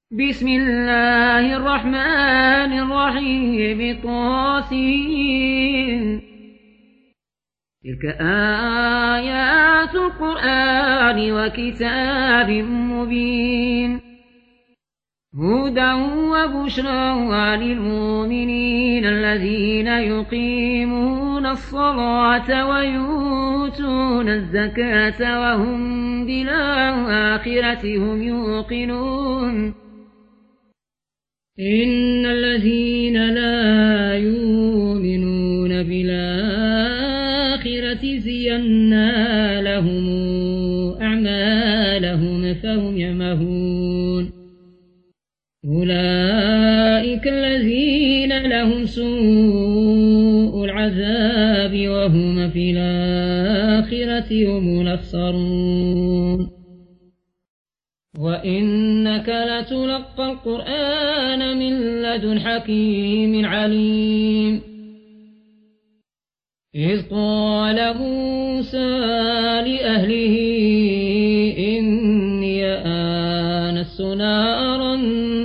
بسم الله الرحمن الرحيم طاسين. تلك آيات القرآن وكتاب مبين هدى وبشرى للمؤمنين الذين يقيمون الصلاة ويؤتون الزكاة وهم بالآخرة هم يوقنون. إن الذين لا يؤمنون بالآخرة زينا لهم أعمالهم فهم يعمهون. أولئك الذين لهم سوء العذاب وهم في الآخرة هم الأخسرون. وإنك لتلقى القرآن من لدن حكيم عليم. إذ قال موسى لأهله إني آنست نارا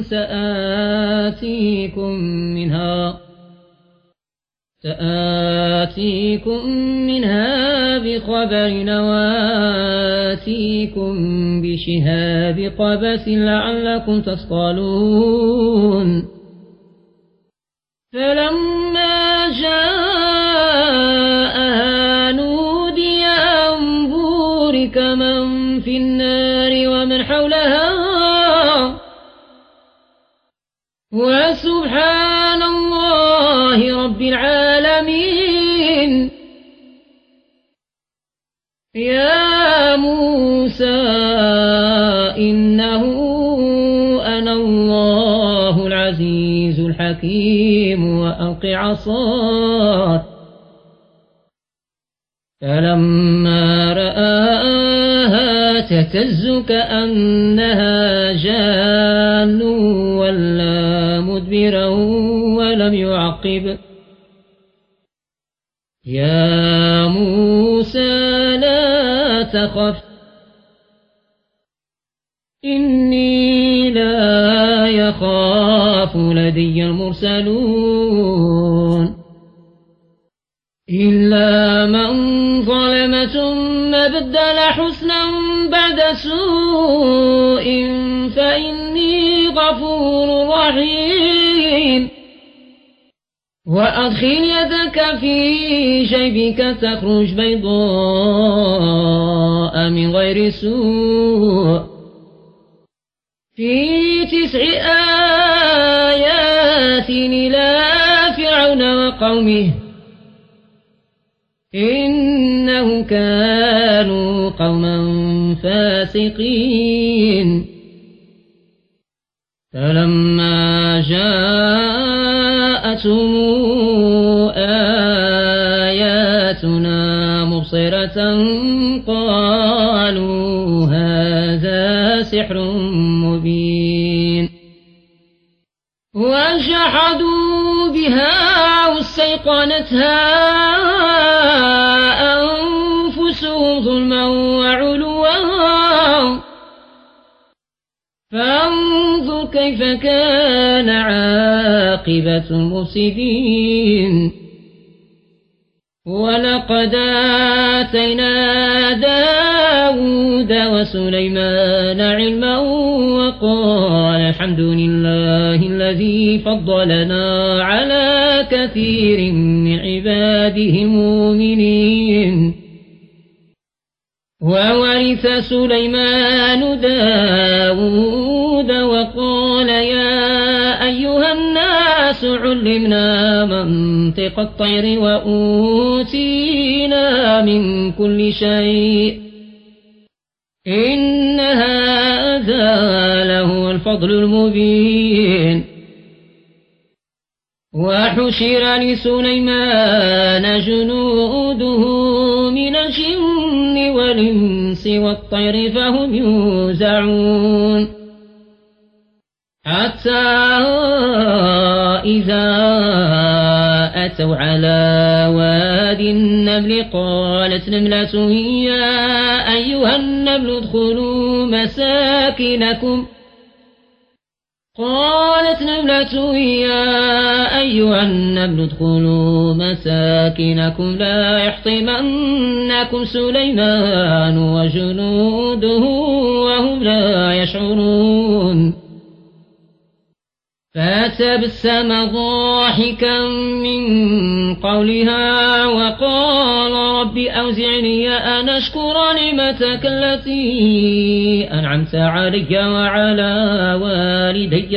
سآتيكم منها بخبر وآتيكم بشهاب قبس لعلكم تصطلون. فلما جاءها نودي أن بورك من في النار ومن حولها وسبحان الله رب العالمين. يا موسى إنه أنا الله العزيز الحكيم وألق عصاك. فلما رآها تهتز كأنها جان ولا مدبرا ولم يعقب. يا موسى لا تخف إني لا يخاف لدي المرسلون إلا من ظلم ثم بدل حسنا بعد سوء فإني غفور رحيم. وأدخل يدك في جيبك تخرج بيضاء من غير سوء في 9 آيات إلى فرعون وقومه إنهم كانوا قوما فاسقين. فلما جاءتهم آياتنا مبصرة قالوا هذا سحر مبين. وجحدوا بها واستيقنتها أنفسهم ظلما وعلوا فانظر كيف كان عاقبة المفسدين. ولقد آتينا داود وسليمان علما وقال الحمد لله الذي فضلنا على كثير من عباده المؤمنين. وورث سليمان داود وقال يا أيها الناس علمنا منطق الطير وأوتينا من كل شيء إن هذا له الفضل المبين. وحشر لسليمان جنوده من الجن والإنس والطير فهم يوزعون حتى إذا أتوا على واد النمل قالت نملة يا أيها النمل ادخلوا مساكنكم قالت نملة يا أيها النمل ادخلوا مساكنكم لا يحطمنكم سليمان وجنوده وهم لا يشعرون فتبسم ضاحكا من قولها وقال رب أوزعني أن أشكر نعمتك التي أنعمت علي وعلى والدي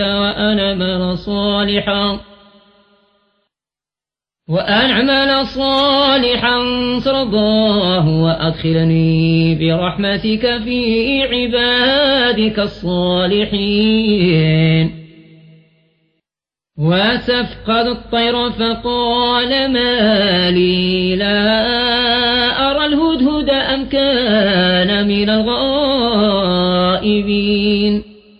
وأن أعمل صالحا ترضاه وأدخلني برحمتك في عبادك الصالحين وتفقد الطير فقال ما لي لا أرى الهدهد أم كان من الغائبين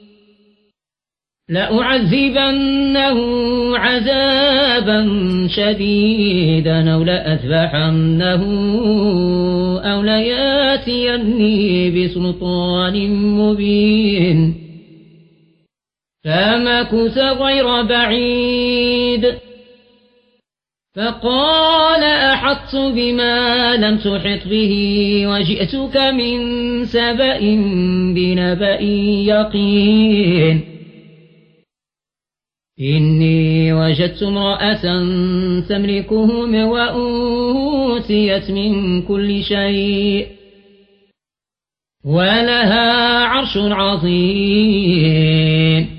لأعذبنه عذابا شديدا أو لأذبحنه أو لياتيني بسلطان مبين فمكث غير بعيد فقال أحطت بما لم تحط به وجئتك من سبأ بنبأ يقين إني وجدت امرأة تملكهم وأوتيت من كل شيء ولها عرش عظيم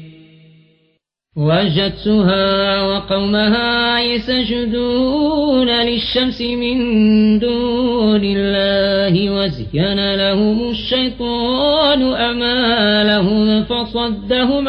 وجدتها وقومها يسجدون للشمس من دون الله وزين لهم الشيطان أعمالهم فصدهم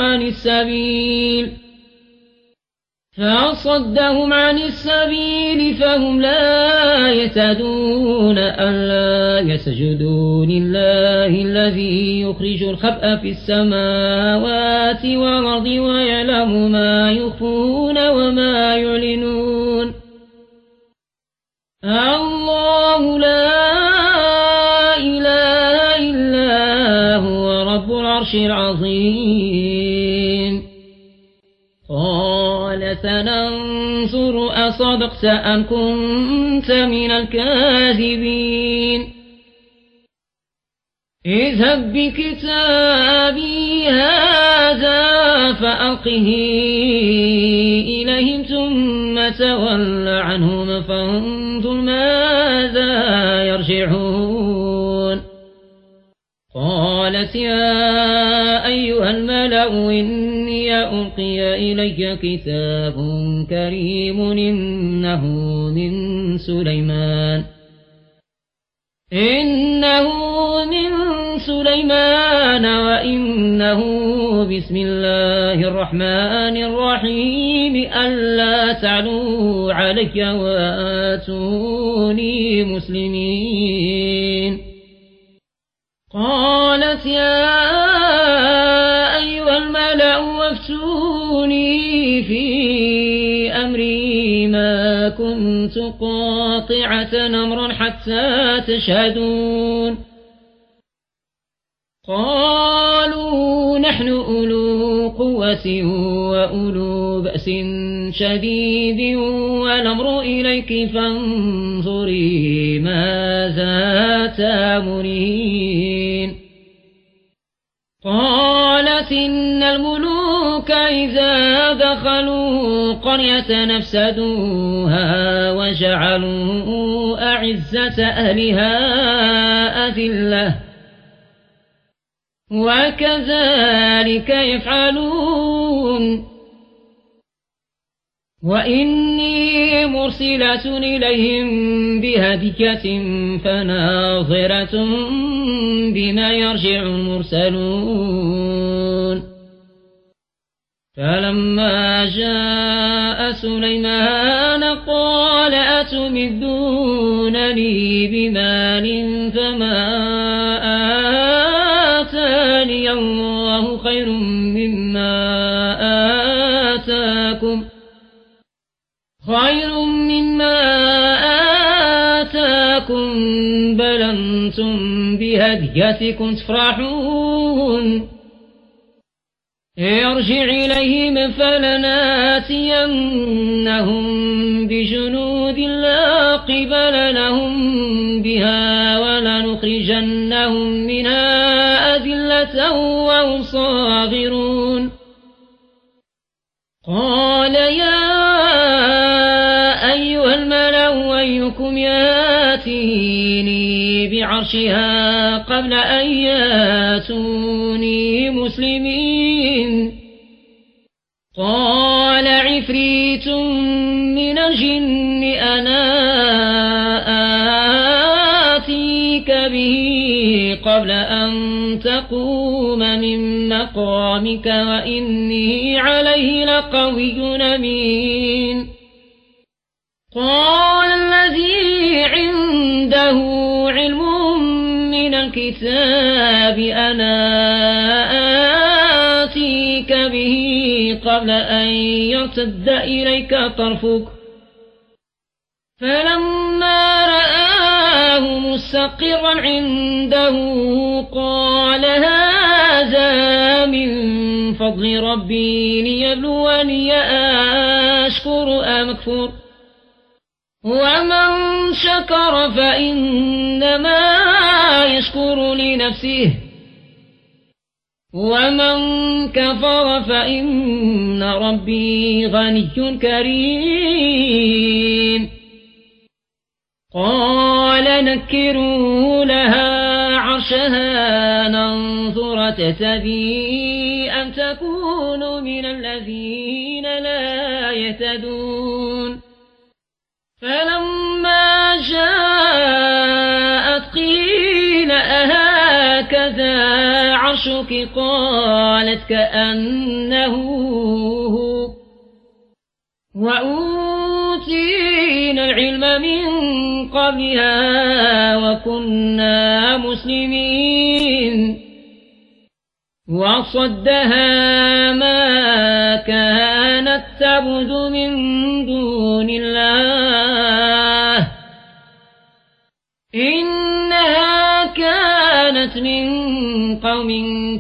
عن السبيل فهم لا يهتدون ألا يسجدوا لله الذي يخرج الخبأ في السماوات والأرض ويعلم ما يخفون وما يعلنون الله لا إله إلا هو رب العرش العظيم قال سننظر أصدقت أم كنت من الكاذبين اذهب بكتابي هذا فألقه إليهم ثم تول عنهم فانظر ماذا يرجعون قالت يا أيها الملأ إني ألقي إلي كتاب كريم إنه من سليمان وإنه بسم الله الرحمن الرحيم ألا تعلوا علي وآتوني مسلمين قالت يا أيها الملأ وافتوني في أمري ما كنت قاطعة أمرا حتى تشهدون قالوا نحن أولو قوة وأولو بأس شديد والأمر إليك فانظري ماذا تأمرين قالت إن الملوك إذا دخلوا قرية نفسدوها وجعلوا أعزة أهلها أذلة وكذلك يفعلون وإني مرسلة إليهم بهدية فناظرة بما يرجع المرسلون فلما جاء سليمان قال أتمدونني بمال فما آتاني الله خير مما آتاكم بل أنتم بهديتكم تفرحون ارجع إليهم فلناتينهم بجنود لا قبل لهم بها ولنخرجنهم منها أذلة وهم صاغرون قال يا أيها الملأ أيكم ياتيني بعرشها قبل أن ياتوني مسلمين قال عفريت من الجن أنا آتيك به قبل أن تقوم من مقامك وإني عليه لقوي أمين قال الذي عنده علم من الكتاب أنا آتيك به قبل أن يرتد إليك طرفك فلما رآه مستقرا عنده قال هذا من فضل ربي ليبلوني أشكر أم أكفر ومن شكر فإنما يشكر لنفسه ومن كفر فإن ربي غني كريم قال نكروا لها عرشها ننظر تهتدي أم تكون من الذين لا يهتدون فلما جاءت قيل أهكذا عرشك قالت كأنه هو وأوتينا العلم من قبلها وكنا مسلمين وصدها ما كانت تعبد من دون الله إنها كانت من قوم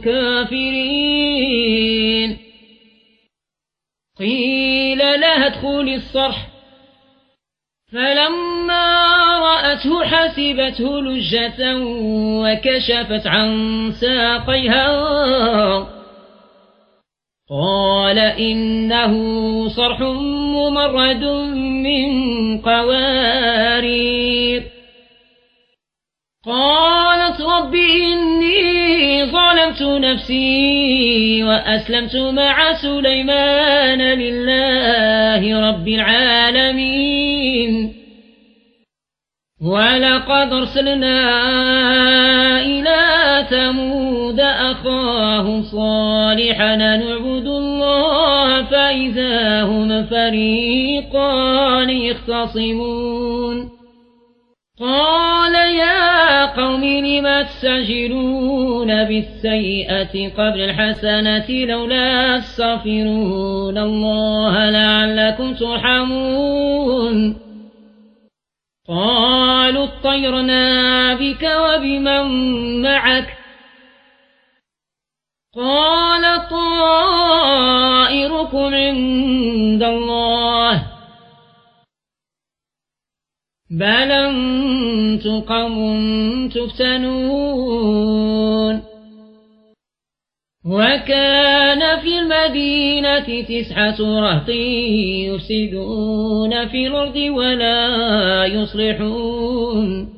كافرين قيل لها ادخلي الصرح فلما رأته حسبته لجة وكشفت عن ساقيها قال إنه صرح ممرد من قوارير قالت رب إني ظلمت نفسي وأسلمت مع سليمان لله رب العالمين ولقد أرسلنا إلى ثمود أخاهم صالحا نعبد الله فإذا هم فريقان يختصمون قال يا قوم لم تستعجلون بالسيئة قبل الحسنة لولا تستغفرون الله لعلكم ترحمون قالوا اطيرنا بك وبمن معك قال طائركم عند الله بل أنتم قوم تفتنون وكان في المدينة 9 رهط يفسدون في الأرض ولا يصلحون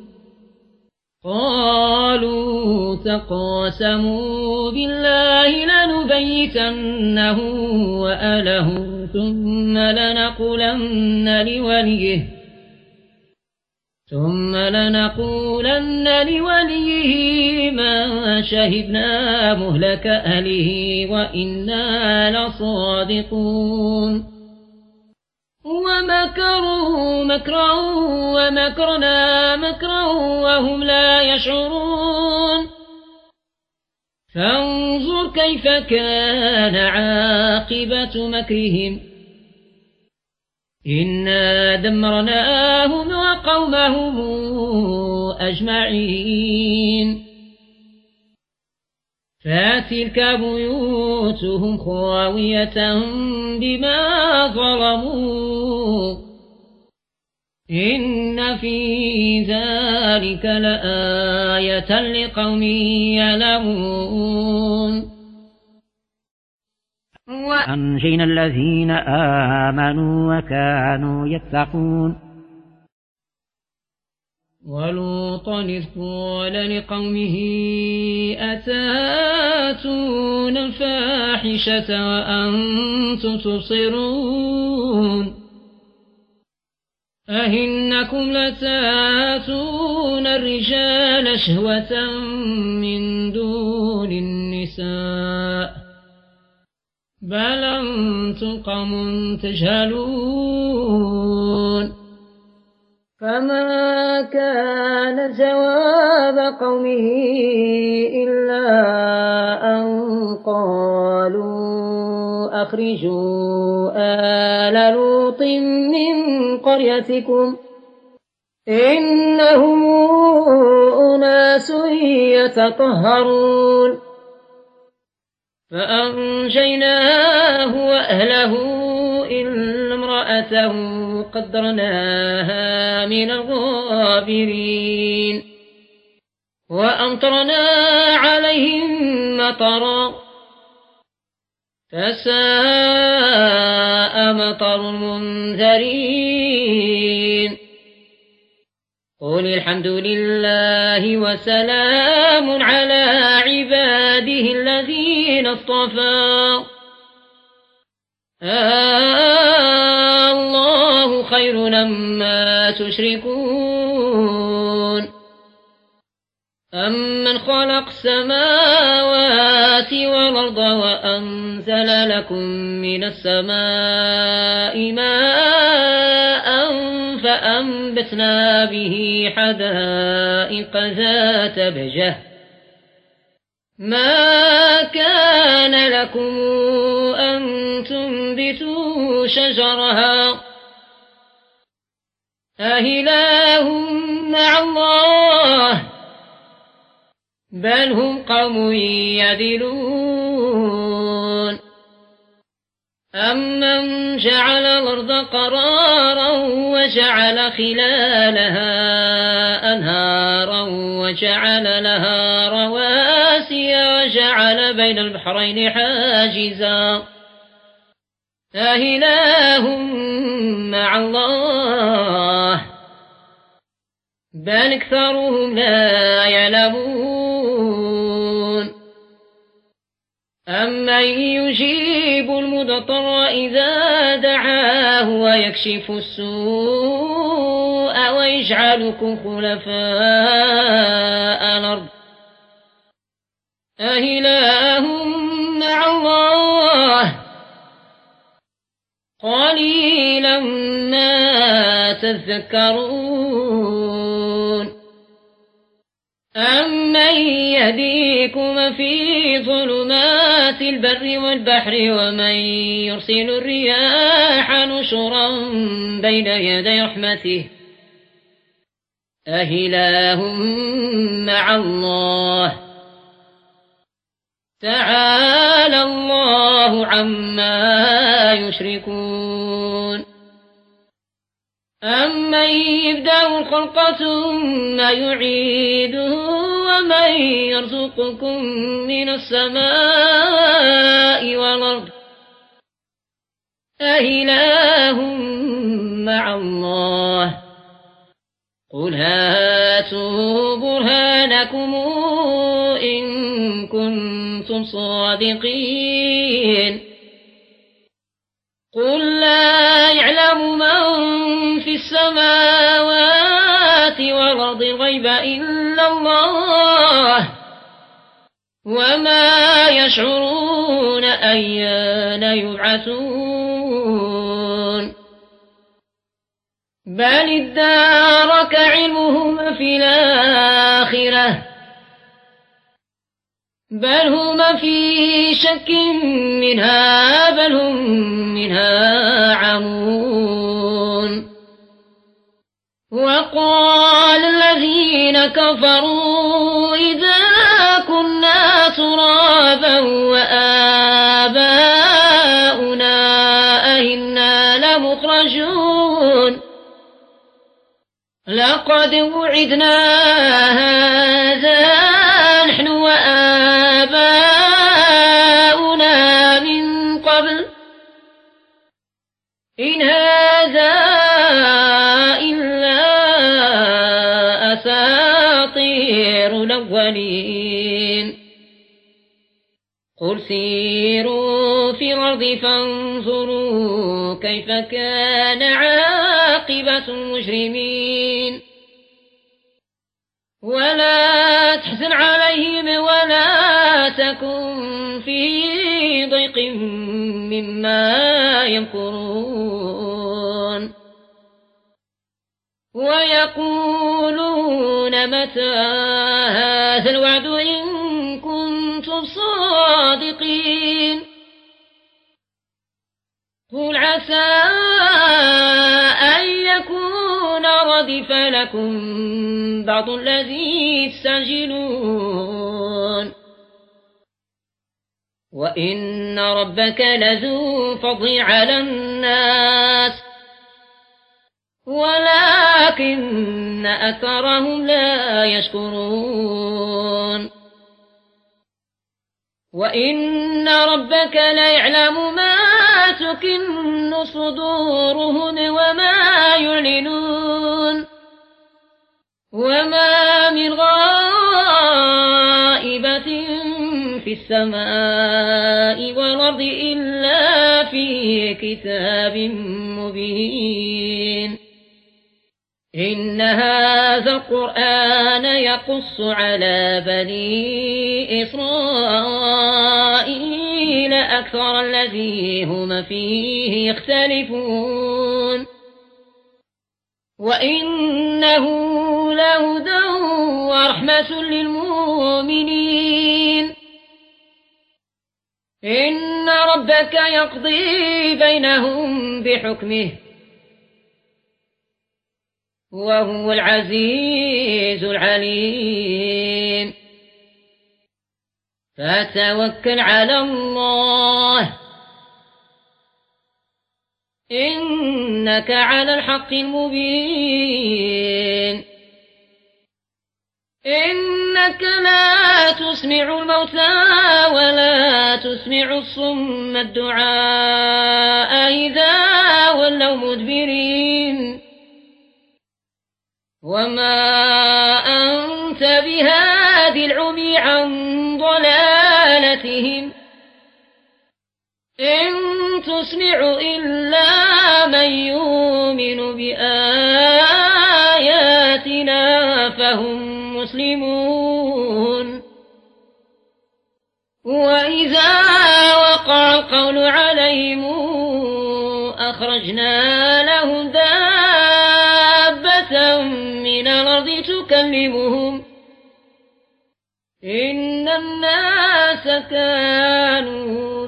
قالوا تقاسموا بالله لنبيتنه وأهله ثم لنقولن لوليه ما شهدنا مهلك أهله وإنا لصادقون ومكروا مكرا ومكرنا مكرا وهم لا يشعرون فانظر كيف كان عاقبة مكرهم إنا دمرناهم وقومهم أجمعين فتلك بيوتهم خاوية بما ظلموا إن في ذلك لآية لقوم يعلمون وأنجينا الذين آمنوا وكانوا يتقون ولوطا إذ قال لقومه أتاتون الفاحشة وأنتم تبصرون أئنكم لتاتون الرجال شهوة من دون النساء بل أنتم قوم تجهلون فما كان جواب قومه إلا أن قالوا أخرجوا آل لوط من قريتكم إنهم أناس يتطهرون فأنجيناه وأهله إلا امرأته قدرناها من الغابرين وأمطرنا عليهم مطرا فساء مطر المنذرين قل الحمد لله وسلام على عباده الذين اصطفى الله خير أما تشركون أمن خلق السماوات والأرض وأنزل لكم من السماء ماء فأنبتنا به حدائق ذات بهجة ما كان لكم أن تنبتوا شجرها أإله مع الله بل هم قوم يعدلون أمن جعل الأرض قرارا وجعل خلالها أنهارا وجعل لها رواسي وجعل بين البحرين حاجزا أإله مع الله بل أكثرهم لا يعلمون أمن يجيب المضطر إذا دعاه ويكشف السوء ويجعلكم خلفاء الأرض أإله مع الله قليلا ما تذكرون أمن يهديكم في ظلمات البر والبحر ومن يرسل الرياح نشرا بين يدي رحمته أإله مع الله تعالى الله عما يشركون أمن يبدأ الخلق ثم يعيده ومن يرزقكم من السماء والأرض أإله مع الله قل هاتوا برهانكم إن كنتم صادقين قل لا يعلم من في السماوات والأرض الغيب إلا الله وما يشعرون أيان يبعثون بل ادارك علمهم في الآخرة بل هم في شك منها بل هم منها عمون وقال الذين كفروا إذا كنا ترابا ترابا وآباؤنا أئنا لمخرجون لقد وعدنا هذا نحن وآباؤنا من قبل إن هذا إلا أساطير الأولين قل سيروا في الأرض فانظروا كيف كان عاقبة المجرمين ولا تحزن عليهم ولا تكن في ضيق مما يمكرون ويقولون متى هذا الوعد إن كنتم صادقين قل عسى أن يكون ردف لكم بعض الذي تستعجلون وإن ربك لذو فضل على الناس ولكن أكثرهم لا يشكرون وإن ربك ليعلم ما تكن صدورهم وما يعلنون وما من غائبة في السماء والأرض إلا في كتاب مبين إن هذا القرآن يقص على بني إسرائيل أكثر الذي هم فيه يختلفون وإنه لهدى ورحمة للمؤمنين إن ربك يقضي بينهم بحكمه وهو العزيز العليم فتوكل على الله إنك على الحق المبين إنك لا تسمع الموتى ولا تسمع الصم الدعاء إذا ولوا مدبرين وما أنت بهاد العمي عن ضلالتهم إن تسمع إلا من يؤمن بآياتنا فهم مسلمون وإذا وقع القول عليهم أخرجنا لهم دابة من الأرض تكلمهم إن الناس كانوا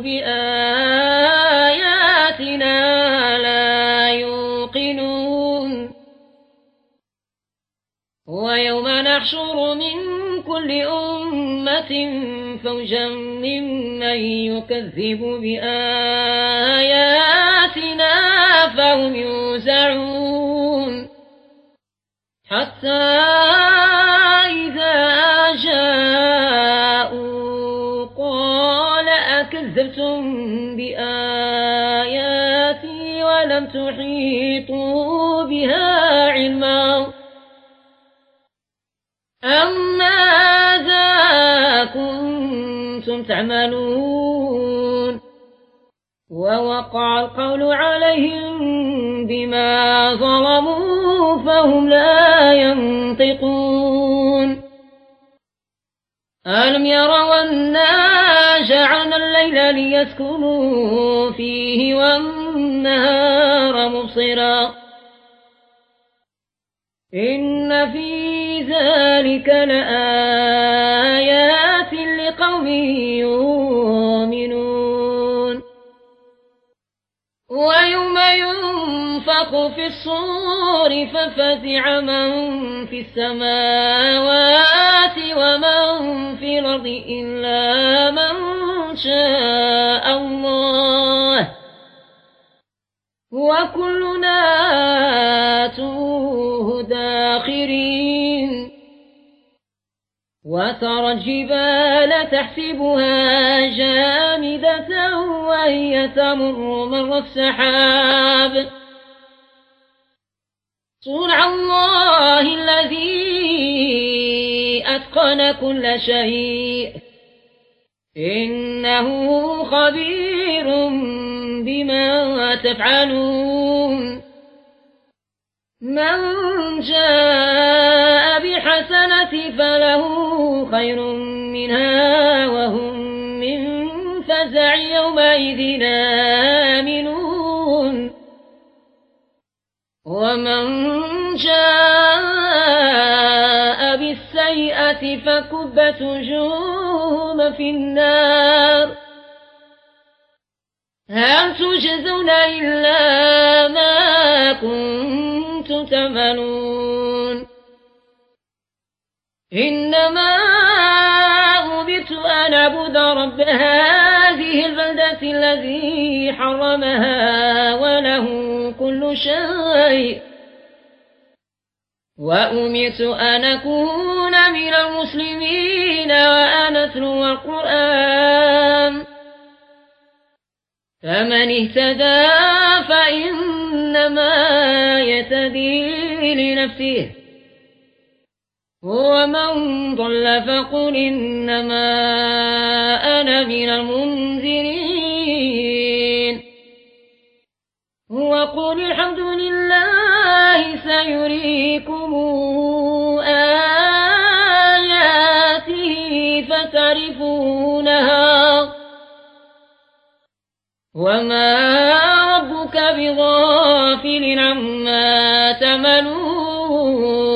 بآياتنا لا يوقنون ويوم نحشر من كل أمة فوجا ممن يكذب بآياتنا فهم يوزعون حتى إذا جاءوا قال أكذبتم بآياتي ولم تحيطوا بها علما أم ماذا كنتم تعملون ووقع القول عليهم بما ظلموا فهم لا ينطقون ألم يروا أنا جعلنا الليل ليسكنوا فيه والنهار مبصرا إن في ذلك لآيات لقوم يؤمنون ويوم ينفخ في الصور ففزع من في السماوات ومن في الأرض إلا من شاء الله وكلنا آتوه داخرين وترى الجبال تحسبها جامدة وهي تمر مر السحاب صنع الله الذي أتقن كل شيء إنه خبير بما تفعلون من جاء بحسنة فله خير منها وهم من فزع يومئذ آمنون ومن جاء بالسيئة فكبت وجوههم في النار هل تجزون إلا ما كنتم تعملون إنما أمرت أن أعبد رب هذه البلدة الذي حرمها وله كل شيء وأمرت أن أكون من المسلمين وأن أتلو القرآن فمن اهتدى فإنما يهتدي لنفسه ومن ضل فقل إنما أنا من المنذرين وقل الحمد لله سيريكم آياته فتعرفونها وما ربك بغافل عما تعملون